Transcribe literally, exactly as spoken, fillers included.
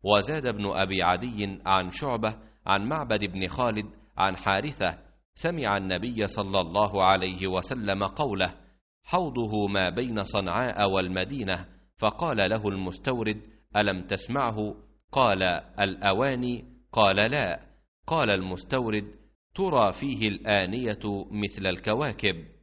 وزاد بن أبي عدي عن شعبة عن معبد بن خالد عن حارثة سمع النبي صلى الله عليه وسلم قوله: حوضه ما بين صنعاء والمدينة. فقال له المستورد: ألم تسمعه؟ قال: الأواني. قال: لا. قال المستورد: ترى فيه الآنية مثل الكواكب.